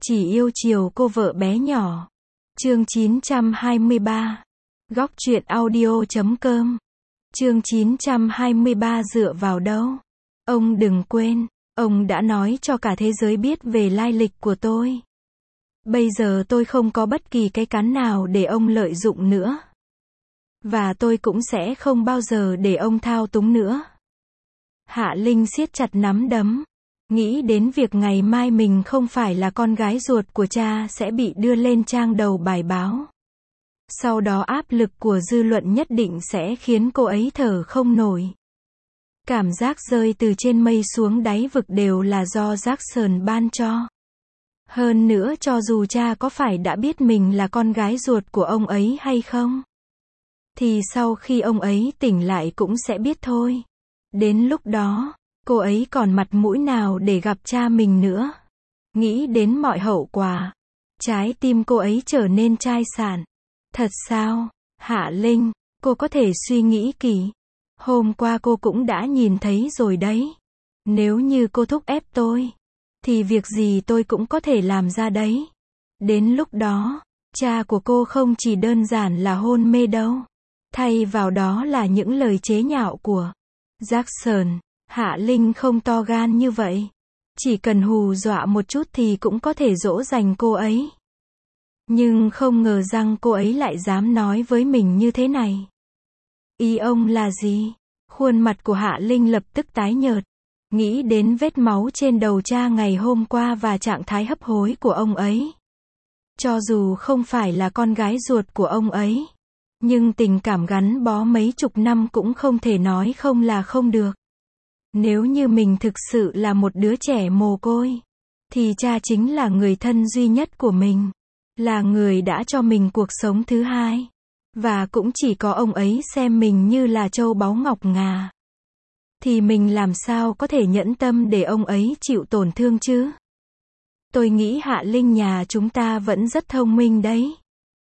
Chỉ yêu chiều cô vợ bé nhỏ. Chương 923. Góc truyện audio.com. Chương 923 dựa vào đâu? Ông đừng quên, ông đã nói cho cả thế giới biết về lai lịch của tôi. Bây giờ tôi không có bất kỳ cái cắn nào để ông lợi dụng nữa. Và tôi cũng sẽ không bao giờ để ông thao túng nữa. Hạ Linh siết chặt nắm đấm. Nghĩ đến việc ngày mai mình không phải là con gái ruột của cha sẽ bị đưa lên trang đầu bài báo. Sau đó áp lực của dư luận nhất định sẽ khiến cô ấy thở không nổi. Cảm giác rơi từ trên mây xuống đáy vực đều là do Jackson ban cho. Hơn nữa cho dù cha có phải đã biết mình là con gái ruột của ông ấy hay không, thì sau khi ông ấy tỉnh lại cũng sẽ biết thôi. Đến lúc đó, cô ấy còn mặt mũi nào để gặp cha mình nữa. Nghĩ đến mọi hậu quả, trái tim cô ấy trở nên chai sạn. Thật sao, Hạ Linh, cô có thể suy nghĩ kỹ. Hôm qua cô cũng đã nhìn thấy rồi đấy. Nếu như cô thúc ép tôi, thì việc gì tôi cũng có thể làm ra đấy. Đến lúc đó, cha của cô không chỉ đơn giản là hôn mê đâu. Thay vào đó là những lời chế nhạo của Jackson. Hạ Linh không to gan như vậy. Chỉ cần hù dọa một chút thì cũng có thể dỗ dành cô ấy. Nhưng không ngờ rằng cô ấy lại dám nói với mình như thế này. Ý ông là gì? Khuôn mặt của Hạ Linh lập tức tái nhợt. Nghĩ đến vết máu trên đầu cha ngày hôm qua và trạng thái hấp hối của ông ấy. Cho dù không phải là con gái ruột của ông ấy, nhưng tình cảm gắn bó mấy chục năm cũng không thể nói không là không được. Nếu như mình thực sự là một đứa trẻ mồ côi, thì cha chính là người thân duy nhất của mình. Là người đã cho mình cuộc sống thứ hai. Và cũng chỉ có ông ấy xem mình như là châu báu ngọc ngà. Thì mình làm sao có thể nhẫn tâm để ông ấy chịu tổn thương chứ? Tôi nghĩ Hạ Linh nhà chúng ta vẫn rất thông minh đấy.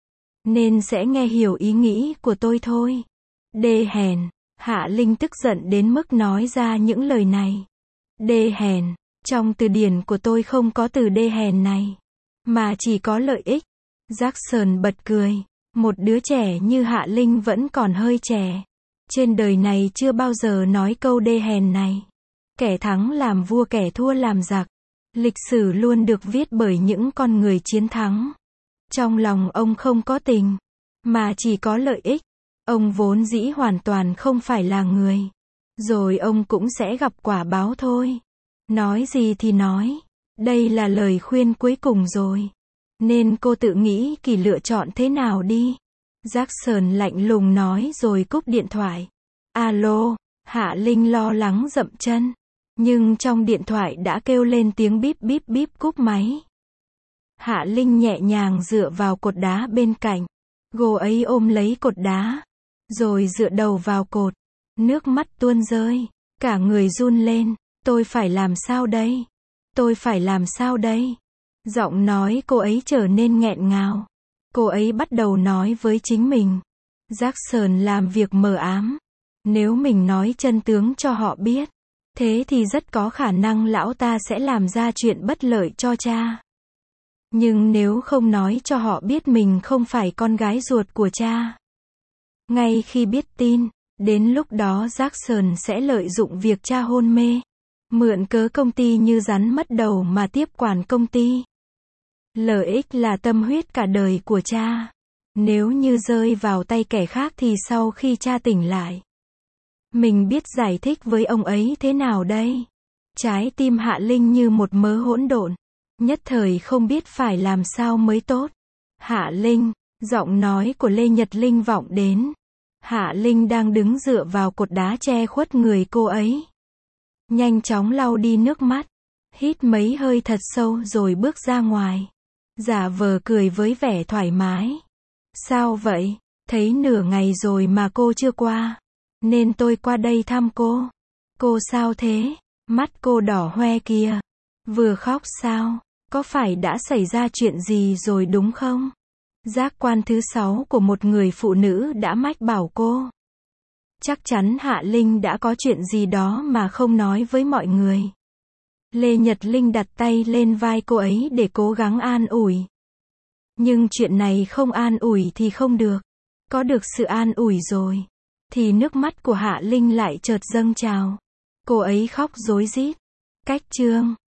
Nên sẽ nghe hiểu ý nghĩ của tôi thôi. Đê hèn. Hạ Linh tức giận đến mức nói ra những lời này. Đê hèn. Trong từ điển của tôi không có từ đê hèn này. Mà chỉ có lợi ích. Jackson bật cười. Một đứa trẻ như Hạ Linh vẫn còn hơi trẻ. Trên đời này chưa bao giờ nói câu đê hèn này. Kẻ thắng làm vua, kẻ thua làm giặc. Lịch sử luôn được viết bởi những con người chiến thắng. Trong lòng ông không có tình, mà chỉ có lợi ích. Ông vốn dĩ hoàn toàn không phải là người. Rồi ông cũng sẽ gặp quả báo thôi. Nói gì thì nói. Đây là lời khuyên cuối cùng rồi. Nên cô tự nghĩ kỳ lựa chọn thế nào đi. Jackson lạnh lùng nói rồi cúp điện thoại. Alo, Hạ Linh lo lắng dậm chân. Nhưng trong điện thoại đã kêu lên tiếng bíp bíp bíp cúp máy. Hạ Linh nhẹ nhàng dựa vào cột đá bên cạnh. Cô ấy ôm lấy cột đá. Rồi dựa đầu vào cột. Nước mắt tuôn rơi. Cả người run lên. Tôi phải làm sao đây? Tôi phải làm sao đây? Giọng nói cô ấy trở nên nghẹn ngào. Cô ấy bắt đầu nói với chính mình. Jackson làm việc mờ ám. Nếu mình nói chân tướng cho họ biết, thế thì rất có khả năng lão ta sẽ làm ra chuyện bất lợi cho cha. Nhưng nếu không nói cho họ biết mình không phải con gái ruột của cha, ngay khi biết tin, đến lúc đó Jackson sẽ lợi dụng việc cha hôn mê, mượn cớ công ty như rắn mất đầu mà tiếp quản công ty. Lợi ích là tâm huyết cả đời của cha. Nếu như rơi vào tay kẻ khác thì sau khi cha tỉnh lại, mình biết giải thích với ông ấy thế nào đây? Trái tim Hạ Linh như một mớ hỗn độn. Nhất thời không biết phải làm sao mới tốt. Hạ Linh, giọng nói của Lê Nhật Linh vọng đến. Hạ Linh đang đứng dựa vào cột đá che khuất người cô ấy. Nhanh chóng lau đi nước mắt. Hít mấy hơi thật sâu rồi bước ra ngoài. Giả vờ cười với vẻ thoải mái. Sao vậy? Thấy nửa ngày rồi mà cô chưa qua. Nên tôi qua đây thăm cô. Cô sao thế? Mắt cô đỏ hoe kìa. Vừa khóc sao? Có phải đã xảy ra chuyện gì rồi đúng không? Giác quan thứ 6 của một người phụ nữ đã mách bảo cô. Chắc chắn Hạ Linh đã có chuyện gì đó mà không nói với mọi người. Lê Nhật Linh đặt tay lên vai cô ấy để cố gắng an ủi. Nhưng chuyện này không an ủi thì không được. Có được sự an ủi rồi, thì nước mắt của Hạ Linh lại chợt dâng trào. Cô ấy khóc rối rít. Cách chương